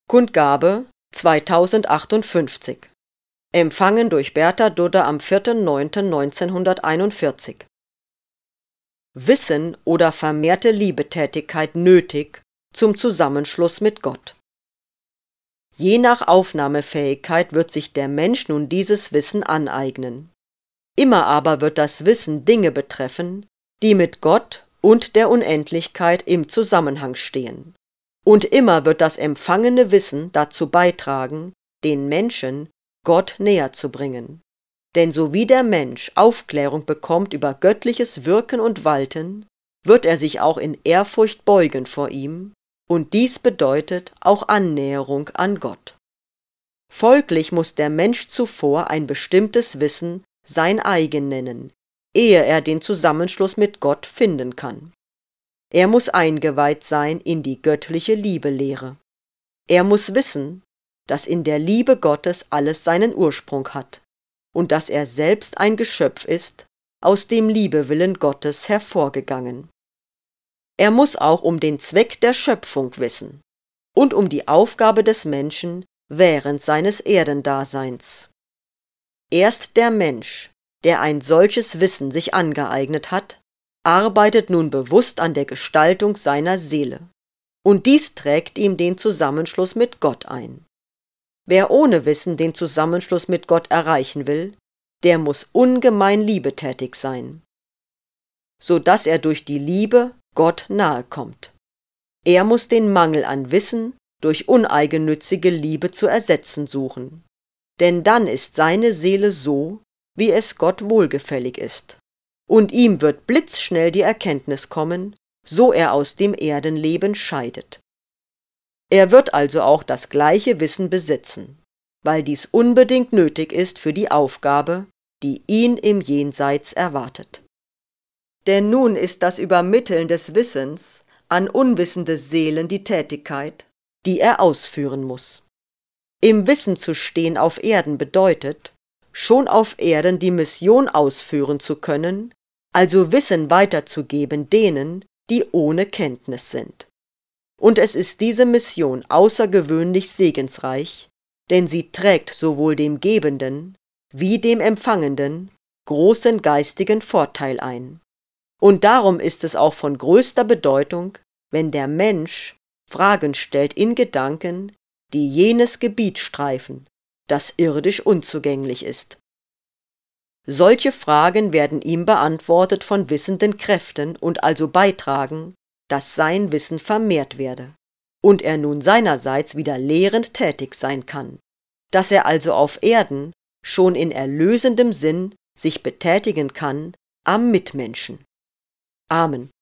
Kundgabe 2058. Empfangen durch Bertha Dudder am 4.9.1941. Wissen oder vermehrte Liebetätigkeit nötig zum Zusammenschluss mit Gott. Je nach Aufnahmefähigkeit wird sich der Mensch nun dieses Wissen aneignen. Immer aber wird das Wissen Dinge betreffen, die mit Gott und der Unendlichkeit im Zusammenhang stehen. Und immer wird das empfangene Wissen dazu beitragen, den Menschen Gott näher zu bringen. Denn so wie der Mensch Aufklärung bekommt über göttliches Wirken und Walten, wird er sich auch in Ehrfurcht beugen vor ihm, und dies bedeutet auch Annäherung an Gott. Folglich muss der Mensch zuvor ein bestimmtes Wissen sein eigen nennen, ehe er den Zusammenschluss mit Gott finden kann. Er muss eingeweiht sein in die göttliche Liebelehre. Er muss wissen, dass in der Liebe Gottes alles seinen Ursprung hat und dass er selbst ein Geschöpf ist, aus dem Liebewillen Gottes hervorgegangen. Er muss auch um den Zweck der Schöpfung wissen und um die Aufgabe des Menschen während seines Erdendaseins. Erst der Mensch, der ein solches Wissen sich angeeignet hat, arbeitet nun bewusst an der Gestaltung seiner Seele, und dies trägt ihm den Zusammenschluss mit Gott ein. Wer ohne Wissen den Zusammenschluss mit Gott erreichen will, der muss ungemein liebetätig sein, so dass er durch die Liebe Gott nahe kommt. Er muss den Mangel an Wissen durch uneigennützige Liebe zu ersetzen suchen, denn dann ist seine Seele so, wie es Gott wohlgefällig ist, und ihm wird blitzschnell die Erkenntnis kommen, so er aus dem Erdenleben scheidet. Er wird also auch das gleiche Wissen besitzen, weil dies unbedingt nötig ist für die Aufgabe, die ihn im Jenseits erwartet. Denn nun ist das Übermitteln des Wissens an unwissende Seelen die Tätigkeit, die er ausführen muss. Im Wissen zu stehen auf Erden bedeutet, schon auf Erden die Mission ausführen zu können, also Wissen weiterzugeben denen, die ohne Kenntnis sind. Und es ist diese Mission außergewöhnlich segensreich, denn sie trägt sowohl dem Gebenden wie dem Empfangenden großen geistigen Vorteil ein. Und darum ist es auch von größter Bedeutung, wenn der Mensch Fragen stellt in Gedanken, die jenes Gebiet streifen, das irdisch unzugänglich ist. Solche Fragen werden ihm beantwortet von wissenden Kräften und also beitragen, dass sein Wissen vermehrt werde und er nun seinerseits wieder lehrend tätig sein kann, dass er also auf Erden schon in erlösendem Sinn sich betätigen kann am Mitmenschen. Amen.